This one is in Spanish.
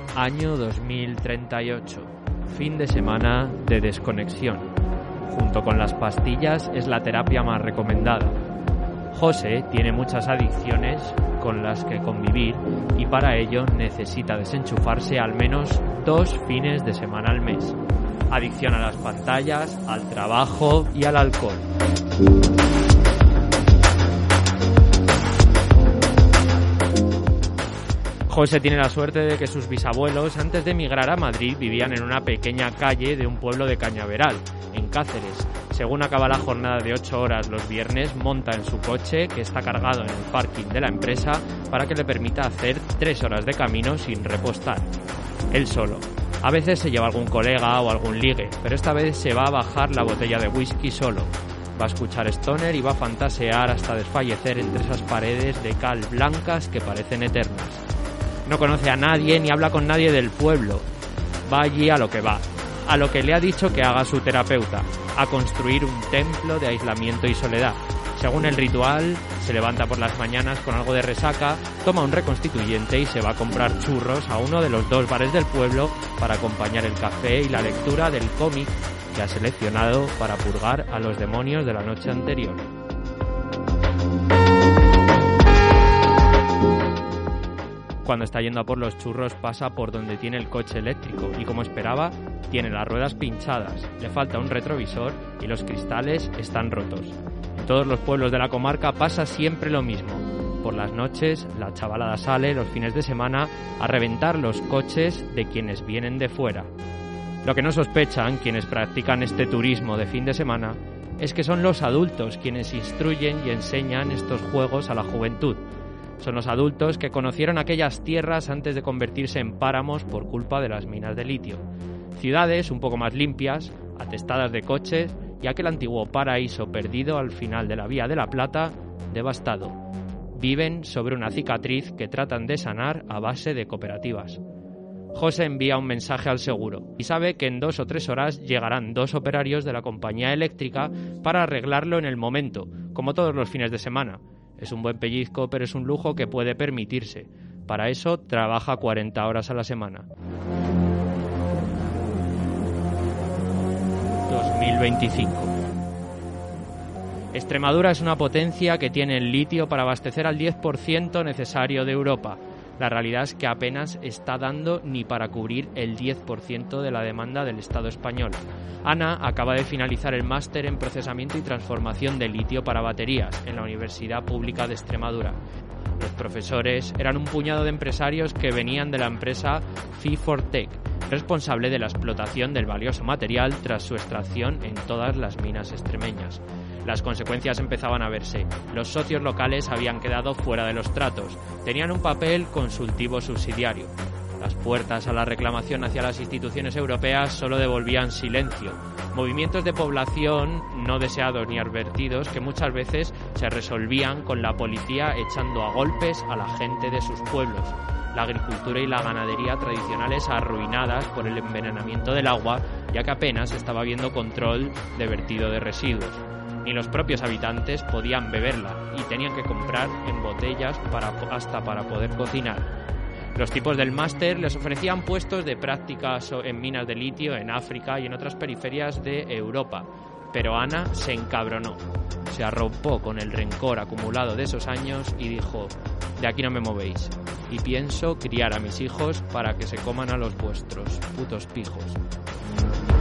Año 2038. Fin de semana de desconexión. Junto con las pastillas es la terapia más recomendada. José tiene muchas adicciones con las que convivir y para ello necesita desenchufarse al menos 2 fines de semana al mes. Adicción a las pantallas, al trabajo y al alcohol. José tiene la suerte de que sus bisabuelos, antes de emigrar a Madrid, vivían en una pequeña calle de un pueblo de Cañaveral, en Cáceres. Según acaba la jornada de 8 horas los viernes, monta en su coche, que está cargado en el parking de la empresa, para que le permita hacer 3 horas de camino sin repostar. Él solo. A veces se lleva algún colega o algún ligue, pero esta vez se va a bajar la botella de whisky solo. Va a escuchar Stoner y va a fantasear hasta desfallecer entre esas paredes de cal blancas que parecen eternas. No conoce a nadie ni habla con nadie del pueblo. Va allí a lo que va, a lo que le ha dicho que haga su terapeuta, a construir un templo de aislamiento y soledad. Según el ritual, se levanta por las mañanas con algo de resaca, toma un reconstituyente y se va a comprar churros a uno de los 2 bares del pueblo para acompañar el café y la lectura del cómic que ha seleccionado para purgar a los demonios de la noche anterior. Cuando está yendo a por los churros pasa por donde tiene el coche eléctrico y, como esperaba, tiene las ruedas pinchadas, le falta un retrovisor y los cristales están rotos. En todos los pueblos de la comarca pasa siempre lo mismo. Por las noches la chavalada sale los fines de semana a reventar los coches de quienes vienen de fuera. Lo que no sospechan quienes practican este turismo de fin de semana es que son los adultos quienes instruyen y enseñan estos juegos a la juventud. Son los adultos que conocieron aquellas tierras antes de convertirse en páramos por culpa de las minas de litio. Ciudades un poco más limpias, atestadas de coches, y aquel antiguo paraíso perdido al final de la Vía de la Plata, devastado. Viven sobre una cicatriz que tratan de sanar a base de cooperativas. José envía un mensaje al seguro y sabe que en 2 o 3 horas llegarán 2 operarios de la compañía eléctrica para arreglarlo en el momento, como todos los fines de semana. Es un buen pellizco, pero es un lujo que puede permitirse. Para eso trabaja 40 horas a la semana. 2025. Extremadura es una potencia que tiene el litio para abastecer al 10% necesario de Europa. La realidad es que apenas está dando ni para cubrir el 10% de la demanda del Estado español. Ana acaba de finalizar el máster en procesamiento y transformación de litio para baterías en la Universidad Pública de Extremadura. Los profesores eran un puñado de empresarios que venían de la empresa Fee4Tech, responsable de la explotación del valioso material tras su extracción en todas las minas extremeñas. Las consecuencias empezaban a verse. Los socios locales habían quedado fuera de los tratos. Tenían un papel consultivo subsidiario. Las puertas a la reclamación hacia las instituciones europeas solo devolvían silencio. Movimientos de población no deseados ni advertidos que muchas veces se resolvían con la policía echando a golpes a la gente de sus pueblos. La agricultura y la ganadería tradicionales arruinadas por el envenenamiento del agua, ya que apenas estaba habiendo control de vertido de residuos. Ni los propios habitantes podían beberla y tenían que comprar en botellas hasta para poder cocinar. Los tipos del máster les ofrecían puestos de prácticas en minas de litio en África y en otras periferias de Europa, pero Ana se encabronó, se arropó con el rencor acumulado de esos años y dijo: de aquí no me movéis, y pienso criar a mis hijos para que se coman a los vuestros, putos pijos.